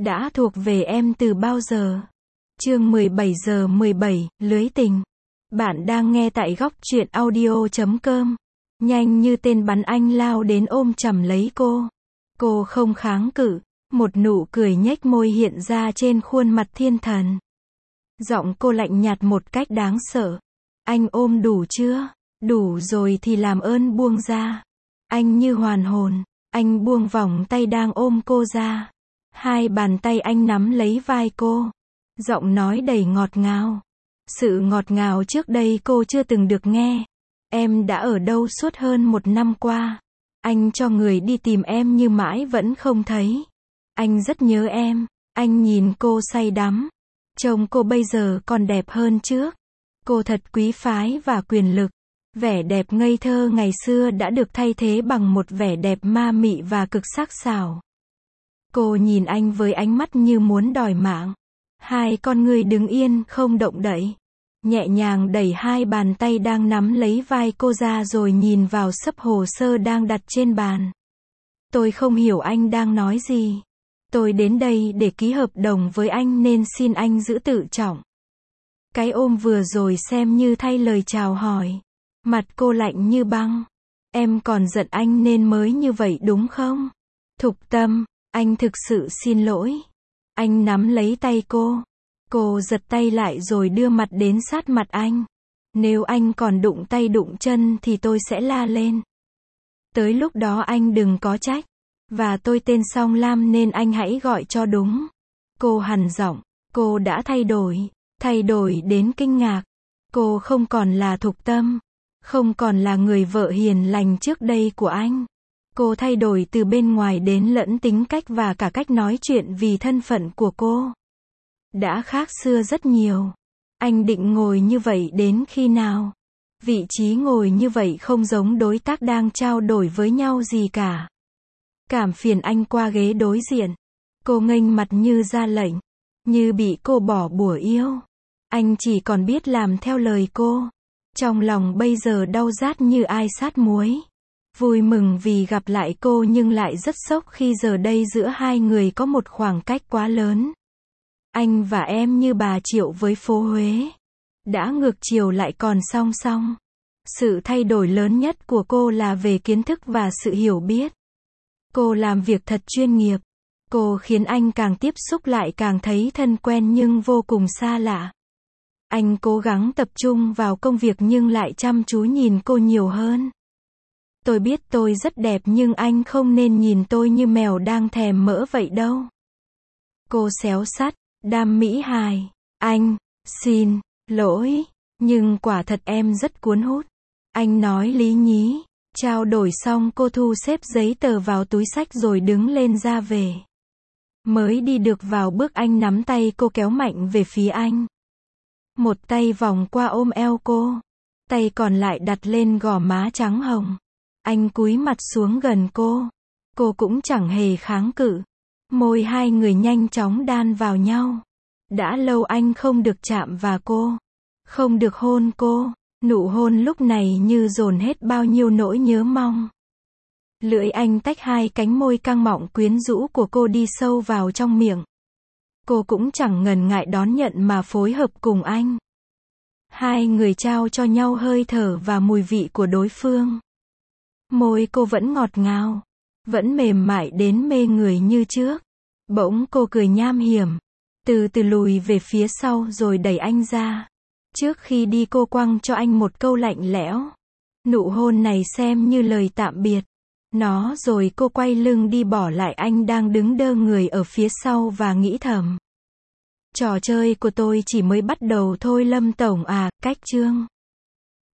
đã thuộc về em từ bao giờ. Chương 17 giờ 17, lưới tình. Bạn đang nghe tại góc truyện audio.com. Nhanh như tên bắn anh lao đến ôm chầm lấy cô. Cô không kháng cự, một nụ cười nhếch môi hiện ra trên khuôn mặt thiên thần. Giọng cô lạnh nhạt một cách đáng sợ. Anh ôm đủ chưa? Đủ rồi thì làm ơn buông ra. Anh như hoàn hồn, anh buông vòng tay đang ôm cô ra. Hai bàn tay anh nắm lấy vai cô. Giọng nói đầy ngọt ngào. Sự ngọt ngào trước đây cô chưa từng được nghe. Em đã ở đâu suốt hơn 1 năm qua? Anh cho người đi tìm em nhưng mãi vẫn không thấy. Anh rất nhớ em. Anh nhìn cô say đắm. Trông cô bây giờ còn đẹp hơn trước. Cô thật quý phái và quyền lực. Vẻ đẹp ngây thơ ngày xưa đã được thay thế bằng một vẻ đẹp ma mị và cực sắc sảo. Cô nhìn anh với ánh mắt như muốn đòi mạng. Hai con người đứng yên không động đậy. Nhẹ nhàng đẩy hai bàn tay đang nắm lấy vai cô ra rồi nhìn vào xấp hồ sơ đang đặt trên bàn. Tôi không hiểu anh đang nói gì. Tôi đến đây để ký hợp đồng với anh nên xin anh giữ tự trọng. Cái ôm vừa rồi xem như thay lời chào hỏi. Mặt cô lạnh như băng. Em còn giận anh nên mới như vậy đúng không? Thục Tâm, anh thực sự xin lỗi. Anh nắm lấy tay cô. Cô giật tay lại rồi đưa mặt đến sát mặt anh. Nếu anh còn đụng tay đụng chân thì tôi sẽ la lên. Tới lúc đó anh đừng có trách. Và tôi tên Song Lam nên anh hãy gọi cho đúng. Cô hằn giọng. Cô đã thay đổi đến kinh ngạc. Cô không còn là Thục Tâm. Không còn là người vợ hiền lành trước đây của anh. Cô thay đổi từ bên ngoài đến lẫn tính cách và cả cách nói chuyện vì thân phận của cô đã khác xưa rất nhiều. Anh định ngồi như vậy đến khi nào? Vị trí ngồi như vậy không giống đối tác đang trao đổi với nhau gì cả. Cảm phiền anh qua ghế đối diện. Cô nghênh mặt như ra lệnh. Như bị cô bỏ bủa yêu. Anh chỉ còn biết làm theo lời cô. Trong lòng bây giờ đau rát như ai sát muối. Vui mừng vì gặp lại cô nhưng lại rất sốc khi giờ đây giữa hai người có một khoảng cách quá lớn. Anh và em như bà Triệu với phố Huế. Đã ngược chiều lại còn song song. Sự thay đổi lớn nhất của cô là về kiến thức và sự hiểu biết. Cô làm việc thật chuyên nghiệp. Cô khiến anh càng tiếp xúc lại càng thấy thân quen nhưng vô cùng xa lạ. Anh cố gắng tập trung vào công việc nhưng lại chăm chú nhìn cô nhiều hơn. Tôi biết tôi rất đẹp nhưng anh không nên nhìn tôi như mèo đang thèm mỡ vậy đâu. Cô xéo sắt, đam mỹ hài. Anh, xin lỗi, nhưng quả thật em rất cuốn hút. Anh nói lý nhí. Trao đổi xong cô thu xếp giấy tờ vào túi xách rồi đứng lên ra về. Mới đi được vào bước anh nắm tay cô kéo mạnh về phía anh. Một tay vòng qua ôm eo cô. Tay còn lại đặt lên gò má trắng hồng. Anh cúi mặt xuống gần cô. Cô cũng chẳng hề kháng cự. Môi hai người nhanh chóng đan vào nhau. Đã lâu anh không được chạm vào cô. Không được hôn cô. Nụ hôn lúc này như dồn hết bao nhiêu nỗi nhớ mong. Lưỡi anh tách hai cánh môi căng mọng quyến rũ của cô đi sâu vào trong miệng. Cô cũng chẳng ngần ngại đón nhận mà phối hợp cùng anh. Hai người trao cho nhau hơi thở và mùi vị của đối phương. Môi cô vẫn ngọt ngào, vẫn mềm mại đến mê người như trước. Bỗng cô cười nham hiểm, từ từ lùi về phía sau rồi đẩy anh ra. Trước khi đi cô quăng cho anh một câu lạnh lẽo. Nụ hôn này xem như lời tạm biệt. Nó rồi cô quay lưng đi bỏ lại anh đang đứng đơ người ở phía sau và nghĩ thầm. Trò chơi của tôi chỉ mới bắt đầu thôi Lâm Tổng à, cách chương.